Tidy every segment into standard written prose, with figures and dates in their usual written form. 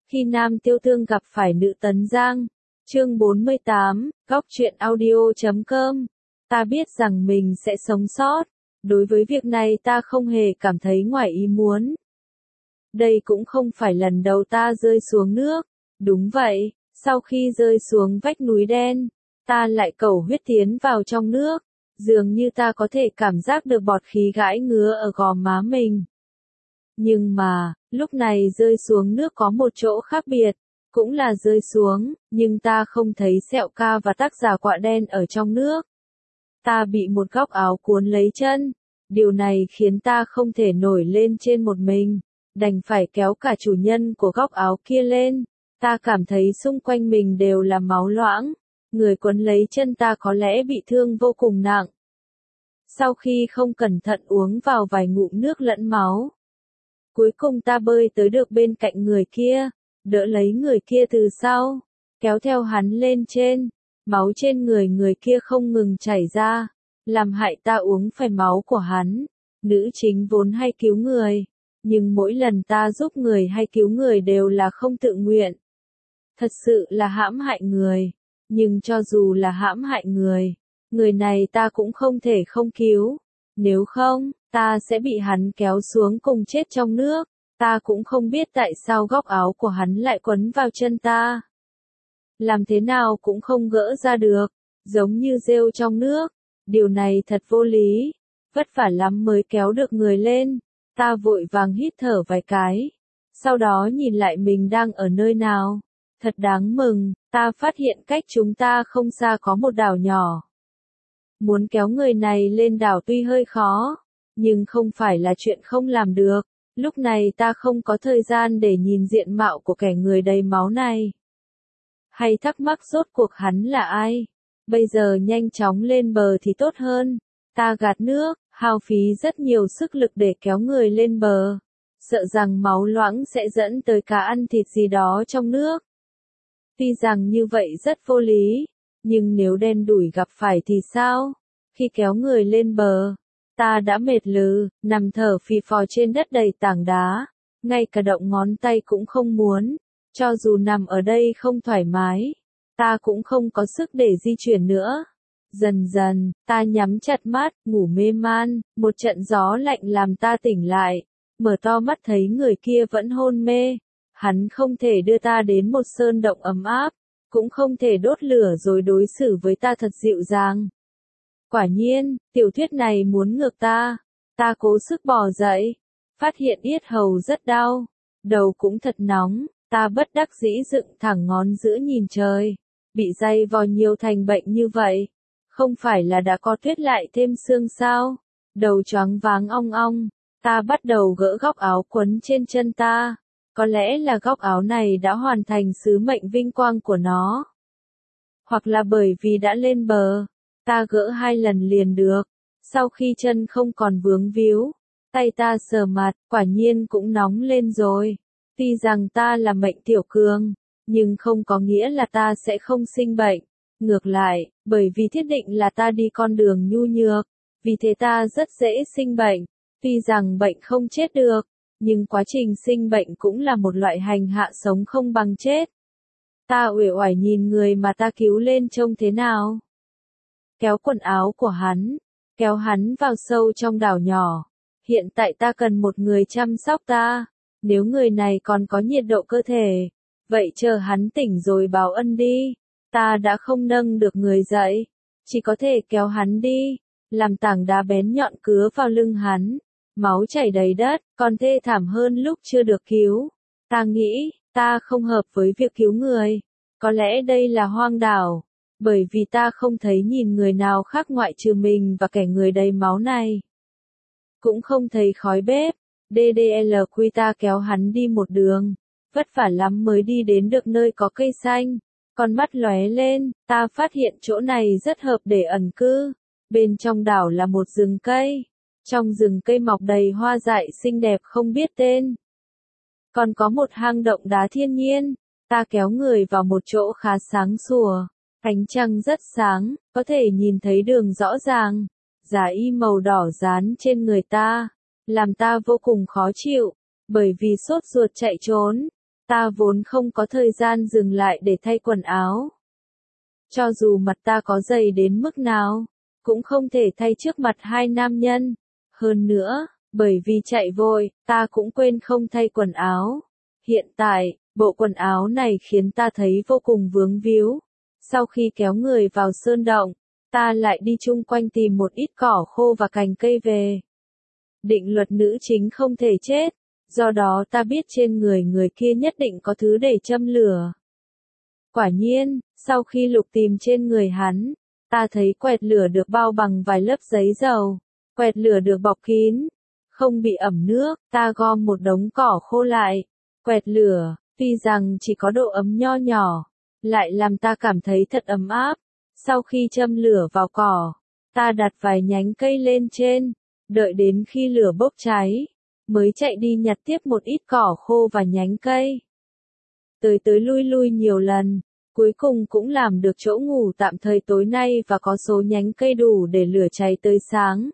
Khi nam tiêu tương gặp phải nữ tấn giang. Chương 48, góc truyện audio.com. Ta biết rằng mình sẽ sống sót. Đối với việc này ta không hề cảm thấy ngoài ý muốn. Đây cũng không phải lần đầu ta rơi xuống nước. Đúng vậy, sau khi rơi xuống vách núi đen, ta lại cầu huyết tiến vào trong nước. Dường như ta có thể cảm giác được bọt khí gãi ngứa ở gò má mình. Nhưng mà, lúc này rơi xuống nước có một chỗ khác biệt, cũng là rơi xuống, nhưng ta không thấy sẹo ca và tác giả quạ đen ở trong nước. Ta bị một góc áo cuốn lấy chân, điều này khiến ta không thể nổi lên trên một mình, đành phải kéo cả chủ nhân của góc áo kia lên. Ta cảm thấy xung quanh mình đều là máu loãng, người quấn lấy chân ta có lẽ bị thương vô cùng nặng. Sau khi không cẩn thận uống vào vài ngụm nước lẫn máu, cuối cùng ta bơi tới được bên cạnh người kia, đỡ lấy người kia từ sau, kéo theo hắn lên trên. Máu trên người kia không ngừng chảy ra, làm hại ta uống phải máu của hắn. Nữ chính vốn hay cứu người, nhưng mỗi lần ta giúp người hay cứu người đều là không tự nguyện. Thật sự là hãm hại người, nhưng cho dù là hãm hại người này ta cũng không thể không cứu. Nếu không, ta sẽ bị hắn kéo xuống cùng chết trong nước. Ta cũng không biết tại sao góc áo của hắn lại quấn vào chân ta. Làm thế nào cũng không gỡ ra được, giống như rêu trong nước. Điều này thật vô lý, vất vả lắm mới kéo được người lên. Ta vội vàng hít thở vài cái, sau đó nhìn lại mình đang ở nơi nào. Thật đáng mừng, ta phát hiện cách chúng ta không xa có một đảo nhỏ. Muốn kéo người này lên đảo tuy hơi khó, nhưng không phải là chuyện không làm được. Lúc này ta không có thời gian để nhìn diện mạo của kẻ người đầy máu này. Hay thắc mắc rốt cuộc hắn là ai? Bây giờ nhanh chóng lên bờ thì tốt hơn. Ta gạt nước, hao phí rất nhiều sức lực để kéo người lên bờ. Sợ rằng máu loãng sẽ dẫn tới cá ăn thịt gì đó trong nước. Tuy rằng như vậy rất vô lý, nhưng nếu đen đủi gặp phải thì sao? Khi kéo người lên bờ, ta đã mệt lử, nằm thở phì phò trên đất đầy tảng đá. Ngay cả động ngón tay cũng không muốn. Cho dù nằm ở đây không thoải mái, ta cũng không có sức để di chuyển nữa. Dần dần, ta nhắm chặt mắt, ngủ mê man, một trận gió lạnh làm ta tỉnh lại. Mở to mắt thấy người kia vẫn hôn mê. Hắn không thể đưa ta đến một sơn động ấm áp, cũng không thể đốt lửa rồi đối xử với ta thật dịu dàng. Quả nhiên, tiểu thuyết này muốn ngược ta. Ta cố sức bò dậy, phát hiện yết hầu rất đau, đầu cũng thật nóng. Ta bất đắc dĩ dựng thẳng ngón giữa nhìn trời. Bị day vò nhiều thành bệnh như vậy, không phải là đã có tuyết lại thêm xương sao? Đầu choáng váng ong ong. Ta bắt đầu gỡ góc áo quấn trên chân ta. Có lẽ là góc áo này đã hoàn thành sứ mệnh vinh quang của nó. Hoặc là bởi vì đã lên bờ, ta gỡ 2 lần liền được. Sau khi chân không còn vướng víu, tay ta sờ mặt, quả nhiên cũng nóng lên rồi. Tuy rằng ta là mệnh tiểu cường, nhưng không có nghĩa là ta sẽ không sinh bệnh. Ngược lại, bởi vì thiết định là ta đi con đường nhu nhược, vì thế ta rất dễ sinh bệnh. Tuy rằng bệnh không chết được, nhưng quá trình sinh bệnh cũng là một loại hành hạ sống không bằng chết. Ta uể oải nhìn người mà ta cứu lên trông thế nào. Kéo quần áo của hắn, kéo hắn vào sâu trong đảo nhỏ. Hiện tại ta cần một người chăm sóc ta. Nếu người này còn có nhiệt độ cơ thể, vậy chờ hắn tỉnh rồi báo ân đi. Ta đã không nâng được người dậy, chỉ có thể kéo hắn đi, làm tảng đá bén nhọn cứa vào lưng hắn. Máu chảy đầy đất, còn thê thảm hơn lúc chưa được cứu. Ta nghĩ, ta không hợp với việc cứu người. Có lẽ đây là hoang đảo, bởi vì ta không thấy nhìn người nào khác ngoại trừ mình và kẻ người đầy máu này. Cũng không thấy khói bếp. DDLQ ta kéo hắn đi một đường, vất vả lắm mới đi đến được nơi có cây xanh. Con mắt lóe lên, ta phát hiện chỗ này rất hợp để ẩn cư. Bên trong đảo là một rừng cây. Trong rừng cây mọc đầy hoa dại xinh đẹp không biết tên. Còn có một hang động đá thiên nhiên. Ta kéo người vào một chỗ khá sáng sủa. Ánh trăng rất sáng, có thể nhìn thấy đường rõ ràng. Giá y màu đỏ dán trên người ta, làm ta vô cùng khó chịu, bởi vì sốt ruột chạy trốn. Ta vốn không có thời gian dừng lại để thay quần áo. Cho dù mặt ta có dày đến mức nào, cũng không thể thay trước mặt hai nam nhân. Hơn nữa, bởi vì chạy vội, ta cũng quên không thay quần áo. Hiện tại, bộ quần áo này khiến ta thấy vô cùng vướng víu. Sau khi kéo người vào sơn động, ta lại đi chung quanh tìm một ít cỏ khô và cành cây về. Định luật nữ chính không thể chết, do đó ta biết trên người người kia nhất định có thứ để châm lửa. Quả nhiên, sau khi lục tìm trên người hắn, ta thấy quẹt lửa được bao bằng vài lớp giấy dầu, quẹt lửa được bọc kín, không bị ẩm nước. Ta gom một đống cỏ khô lại, quẹt lửa, tuy rằng chỉ có độ ấm nho nhỏ, lại làm ta cảm thấy thật ấm áp. Sau khi châm lửa vào cỏ, ta đặt vài nhánh cây lên trên, đợi đến khi lửa bốc cháy, mới chạy đi nhặt tiếp một ít cỏ khô và nhánh cây. Tới tới lui lui nhiều lần, cuối cùng cũng làm được chỗ ngủ tạm thời tối nay và có số nhánh cây đủ để lửa cháy tới sáng.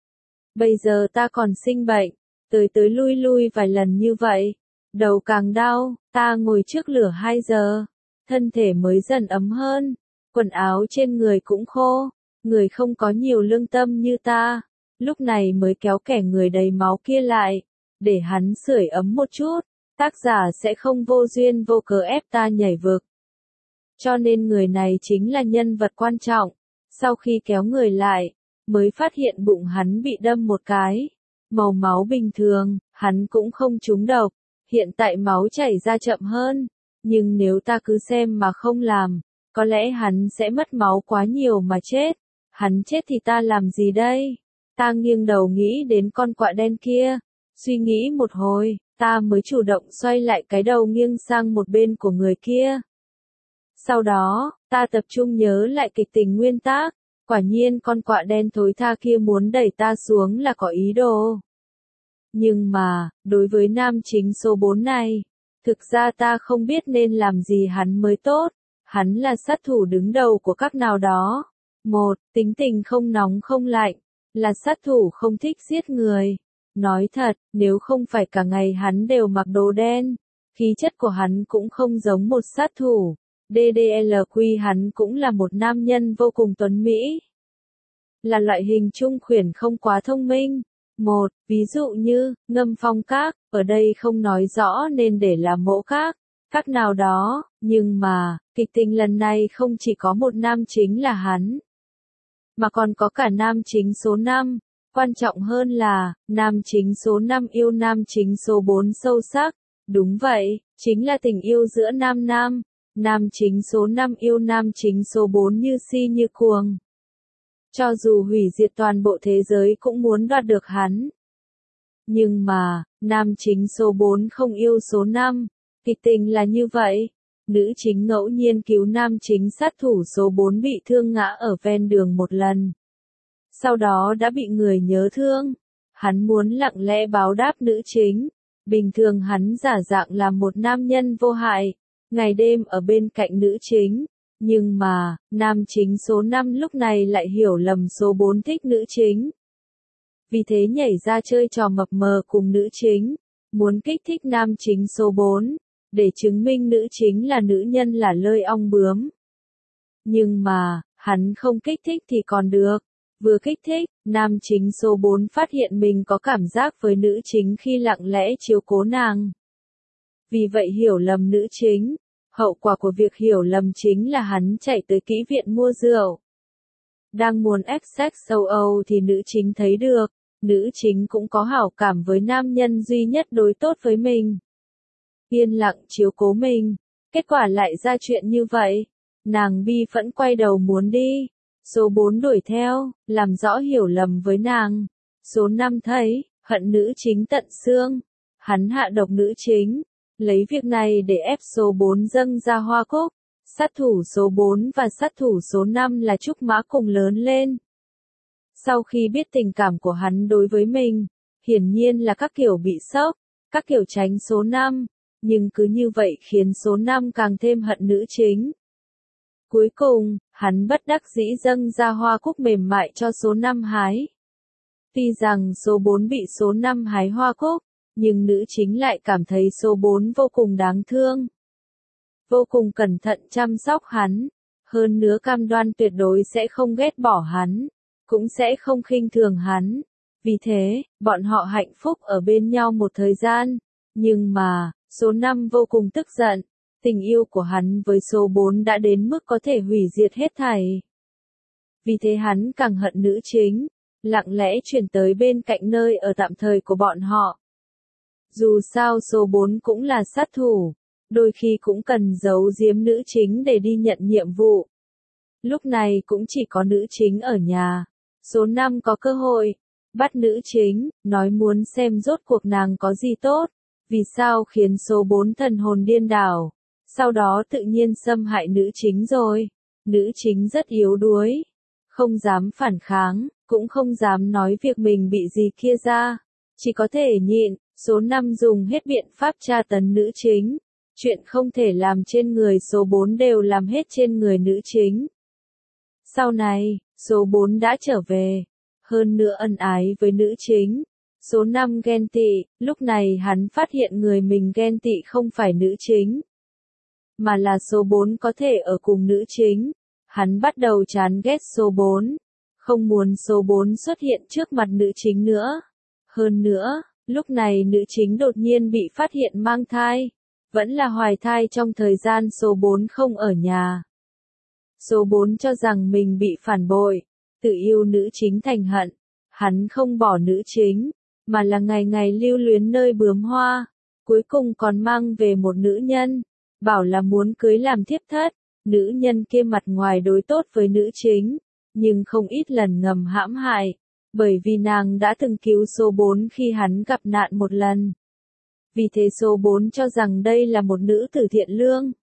Bây giờ ta còn sinh bệnh, tới tới lui lui vài lần như vậy, đầu càng đau. Ta ngồi trước lửa 2 giờ, thân thể mới dần ấm hơn, quần áo trên người cũng khô. Người không có nhiều lương tâm như ta, lúc này mới kéo kẻ người đầy máu kia lại, để hắn sưởi ấm một chút. Tác giả sẽ không vô duyên vô cớ ép ta nhảy vực. Cho nên người này chính là nhân vật quan trọng. Sau khi kéo người lại, mới phát hiện bụng hắn bị đâm một cái. Màu máu bình thường, hắn cũng không trúng độc. Hiện tại máu chảy ra chậm hơn. Nhưng nếu ta cứ xem mà không làm, có lẽ hắn sẽ mất máu quá nhiều mà chết. Hắn chết thì ta làm gì đây? Ta nghiêng đầu nghĩ đến con quạ đen kia. Suy nghĩ một hồi, ta mới chủ động xoay lại cái đầu nghiêng sang một bên của người kia. Sau đó, ta tập trung nhớ lại kịch tình nguyên tác. Quả nhiên con quạ đen thối tha kia muốn đẩy ta xuống là có ý đồ. Nhưng mà, đối với nam chính số 4 này, thực ra ta không biết nên làm gì hắn mới tốt. Hắn là sát thủ đứng đầu của các nào đó. Một, tính tình không nóng không lạnh, là sát thủ không thích giết người. Nói thật, nếu không phải cả ngày hắn đều mặc đồ đen, khí chất của hắn cũng không giống một sát thủ. DDLQ hắn cũng là một nam nhân vô cùng tuấn mỹ. Là loại hình trung khuyển không quá thông minh. Một, ví dụ như, Ngâm Phong Các, ở đây không nói rõ nên để làm mẫu các nào đó, nhưng mà, kịch tình lần này không chỉ có một nam chính là hắn, mà còn có cả nam chính số 5. Quan trọng hơn là, nam chính số 5 yêu nam chính số 4 sâu sắc. Đúng vậy, chính là tình yêu giữa nam nam. Nam chính số 5 yêu nam chính số 4 như si như cuồng. Cho dù hủy diệt toàn bộ thế giới cũng muốn đoạt được hắn. Nhưng mà, nam chính số 4 không yêu số 5. Kịch tình là như vậy. Nữ chính ngẫu nhiên cứu nam chính sát thủ số 4 bị thương ngã ở ven đường một lần. Sau đó đã bị người nhớ thương. Hắn muốn lặng lẽ báo đáp nữ chính. Bình thường hắn giả dạng là một nam nhân vô hại, ngày đêm ở bên cạnh nữ chính. Nhưng mà, nam chính số 5 lúc này lại hiểu lầm số 4 thích nữ chính. Vì thế nhảy ra chơi trò mập mờ cùng nữ chính, muốn kích thích nam chính số 4, để chứng minh nữ chính là nữ nhân là lơi ong bướm. Nhưng mà, hắn không kích thích thì còn được. Vừa kích thích, nam chính số 4 phát hiện mình có cảm giác với nữ chính khi lặng lẽ chiếu cố nàng. Vì vậy hiểu lầm nữ chính. Hậu quả của việc hiểu lầm chính là hắn chạy tới kỹ viện mua rượu. Đang muốn ép sex sâu Âu thì nữ chính thấy được. Nữ chính cũng có hảo cảm với nam nhân duy nhất đối tốt với mình. Yên lặng chiếu cố mình. Kết quả lại ra chuyện như vậy. Nàng bi phẫn quay đầu muốn đi. Số 4 đuổi theo, làm rõ hiểu lầm với nàng. Số 5 thấy, hận nữ chính tận xương. Hắn hạ độc nữ chính. Lấy việc này để ép số 4 dâng ra hoa cúc. Sát thủ số 4 và sát thủ số 5 là trúc mã cùng lớn lên. Sau khi biết tình cảm của hắn đối với mình, hiển nhiên là các kiểu bị sốc, các kiểu tránh số 5, nhưng cứ như vậy khiến số 5 càng thêm hận nữ chính. Cuối cùng, hắn bất đắc dĩ dâng ra hoa cúc mềm mại cho số 5 hái. Tuy rằng số 4 bị số 5 hái hoa cúc, nhưng nữ chính lại cảm thấy số 4 vô cùng đáng thương. Vô cùng cẩn thận chăm sóc hắn, hơn nữa cam đoan tuyệt đối sẽ không ghét bỏ hắn, cũng sẽ không khinh thường hắn. Vì thế, bọn họ hạnh phúc ở bên nhau một thời gian, nhưng mà, số 5 vô cùng tức giận, tình yêu của hắn với số 4 đã đến mức có thể hủy diệt hết thảy. Vì thế hắn càng hận nữ chính, lặng lẽ chuyển tới bên cạnh nơi ở tạm thời của bọn họ. Dù sao số 4 cũng là sát thủ, đôi khi cũng cần giấu giếm nữ chính để đi nhận nhiệm vụ. Lúc này cũng chỉ có nữ chính ở nhà, số 5 có cơ hội bắt nữ chính, nói muốn xem rốt cuộc nàng có gì tốt, vì sao khiến số 4 thần hồn điên đảo, sau đó tự nhiên xâm hại nữ chính rồi. Nữ chính rất yếu đuối, không dám phản kháng, cũng không dám nói việc mình bị gì kia ra, chỉ có thể nhịn. Số 5 dùng hết biện pháp tra tấn nữ chính, chuyện không thể làm trên người số 4 đều làm hết trên người nữ chính. Sau này, số 4 đã trở về, hơn nữa ân ái với nữ chính. Số 5 ghen tị, lúc này hắn phát hiện người mình ghen tị không phải nữ chính, mà là số 4 có thể ở cùng nữ chính. Hắn bắt đầu chán ghét số 4, không muốn số 4 xuất hiện trước mặt nữ chính nữa. Hơn nữa, lúc này nữ chính đột nhiên bị phát hiện mang thai, vẫn là hoài thai trong thời gian số 4 không ở nhà. Số 4 cho rằng mình bị phản bội, tự yêu nữ chính thành hận, hắn không bỏ nữ chính, mà là ngày ngày lưu luyến nơi bướm hoa, cuối cùng còn mang về một nữ nhân, bảo là muốn cưới làm thiếp thất. Nữ nhân kia mặt ngoài đối tốt với nữ chính, nhưng không ít lần ngầm hãm hại, bởi vì nàng đã từng cứu số 4 khi hắn gặp nạn một lần. Vì thế số 4 cho rằng đây là một nữ tử thiện lương.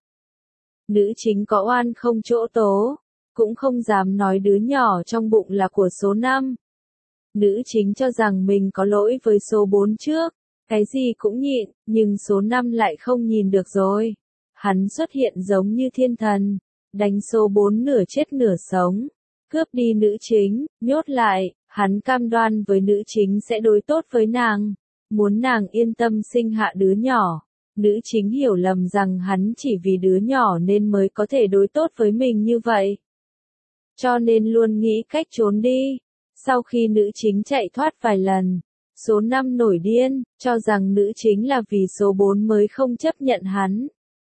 Nữ chính có oan không chỗ tố, cũng không dám nói đứa nhỏ trong bụng là của số 5. Nữ chính cho rằng mình có lỗi với số 4 trước, cái gì cũng nhịn, nhưng số 5 lại không nhìn được rồi. Hắn xuất hiện giống như thiên thần, đánh số 4 nửa chết nửa sống, cướp đi nữ chính, nhốt lại, hắn cam đoan với nữ chính sẽ đối tốt với nàng, muốn nàng yên tâm sinh hạ đứa nhỏ. Nữ chính hiểu lầm rằng hắn chỉ vì đứa nhỏ nên mới có thể đối tốt với mình như vậy, cho nên luôn nghĩ cách trốn đi. Sau khi nữ chính chạy thoát vài lần, số 5 nổi điên, cho rằng nữ chính là vì số 4 mới không chấp nhận hắn.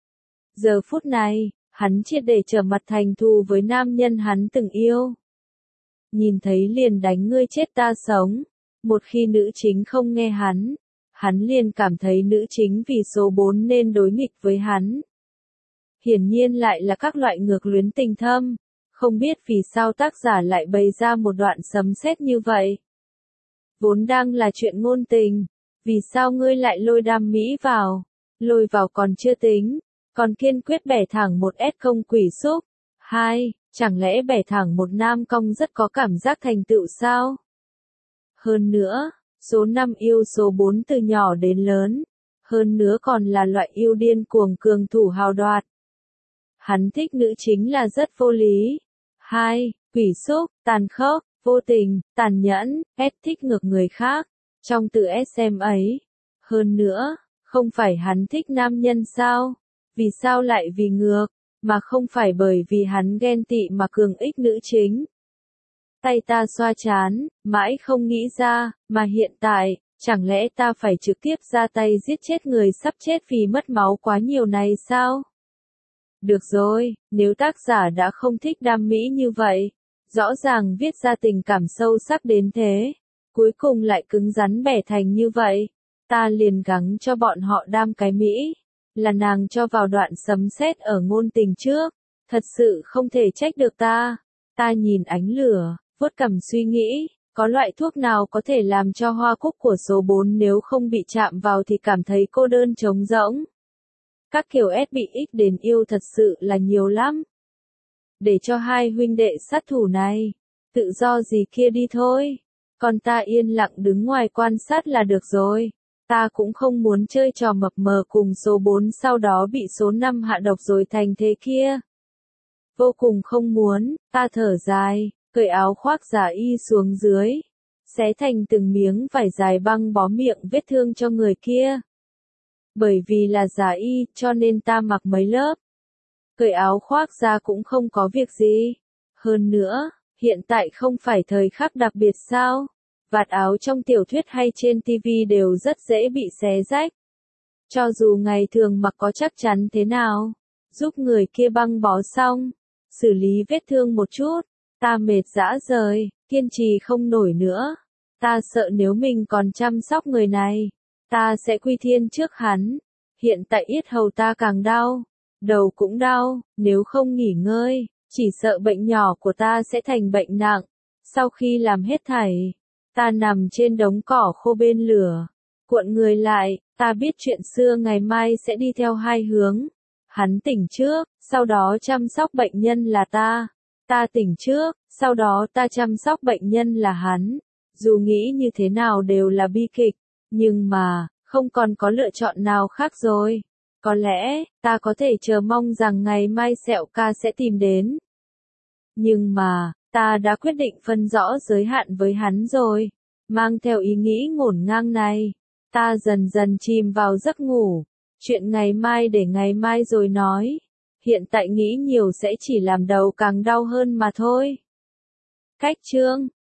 Giờ phút này, hắn triệt để trở mặt thành thù với nam nhân hắn từng yêu. Nhìn thấy liền đánh ngươi chết ta sống. Một khi nữ chính không nghe hắn liền cảm thấy nữ chính vì số 4 nên đối nghịch với hắn. Hiển nhiên lại là các loại ngược luyến tình thâm, không biết vì sao tác giả lại bày ra một đoạn sấm sét như vậy. Vốn đang là chuyện ngôn tình, vì sao ngươi lại lôi đam mỹ vào? Lôi vào còn chưa tính, còn kiên quyết bẻ thẳng một S công quỷ xúc. 2. Chẳng lẽ bẻ thẳng một nam cong rất có cảm giác thành tựu sao? Hơn nữa, số 5 yêu số 4 từ nhỏ đến lớn, hơn nữa còn là loại yêu điên cuồng cường thủ hào đoạt. Hắn thích nữ chính là rất vô lý. 2. Quỷ xúc, tàn khốc, vô tình, tàn nhẫn, thích ngược người khác, trong từ SM ấy. Hơn nữa, không phải hắn thích nam nhân sao? Vì sao lại vì ngược, mà không phải bởi vì hắn ghen tị mà cường ích nữ chính? Tay ta xoa chán, mãi không nghĩ ra, mà hiện tại, chẳng lẽ ta phải trực tiếp ra tay giết chết người sắp chết vì mất máu quá nhiều này sao? Được rồi, nếu tác giả đã không thích đam mỹ như vậy, rõ ràng viết ra tình cảm sâu sắc đến thế, cuối cùng lại cứng rắn bẻ thành như vậy, ta liền gắng cho bọn họ đam cái mỹ, là nàng cho vào đoạn sấm sét ở ngôn tình trước, thật sự không thể trách được ta. Ta nhìn ánh lửa, vuốt cằm suy nghĩ, có loại thuốc nào có thể làm cho hoa cúc của số 4 nếu không bị chạm vào thì cảm thấy cô đơn trống rỗng. Các kiểu S bị X đến yêu thật sự là nhiều lắm. Để cho hai huynh đệ sát thủ này, tự do gì kia đi thôi. Còn ta yên lặng đứng ngoài quan sát là được rồi. Ta cũng không muốn chơi trò mập mờ cùng số 4 sau đó bị số 5 hạ độc rồi thành thế kia. Vô cùng không muốn, ta thở dài, cởi áo khoác giả y xuống dưới. xé thành từng miếng vải dài băng bó miệng vết thương cho người kia. Bởi vì là giả y, cho nên ta mặc mấy lớp. Cởi áo khoác ra cũng không có việc gì. Hơn nữa, hiện tại không phải thời khắc đặc biệt sao? Vạt áo trong tiểu thuyết hay trên TV đều rất dễ bị xé rách. Cho dù ngày thường mặc có chắc chắn thế nào, giúp người kia băng bó xong, xử lý vết thương một chút, ta mệt rã rời, kiên trì không nổi nữa. Ta sợ nếu mình còn chăm sóc người này, ta sẽ quy thiên trước hắn. Hiện tại yết hầu ta càng đau, đầu cũng đau, nếu không nghỉ ngơi, chỉ sợ bệnh nhỏ của ta sẽ thành bệnh nặng. Sau khi làm hết thảy, ta nằm trên đống cỏ khô bên lửa, cuộn người lại, ta biết chuyện xưa ngày mai sẽ đi theo hai hướng. Hắn tỉnh trước, sau đó chăm sóc bệnh nhân là ta. Ta tỉnh trước, sau đó ta chăm sóc bệnh nhân là hắn. Dù nghĩ như thế nào đều là bi kịch, nhưng mà, không còn có lựa chọn nào khác rồi. Có lẽ, ta có thể chờ mong rằng ngày mai Sẹo ca sẽ tìm đến. Nhưng mà, ta đã quyết định phân rõ giới hạn với hắn rồi. Mang theo ý nghĩ ngổn ngang này, ta dần dần chìm vào giấc ngủ. Chuyện ngày mai để ngày mai rồi nói. Hiện tại nghĩ nhiều sẽ chỉ làm đầu càng đau hơn mà thôi. Cách chương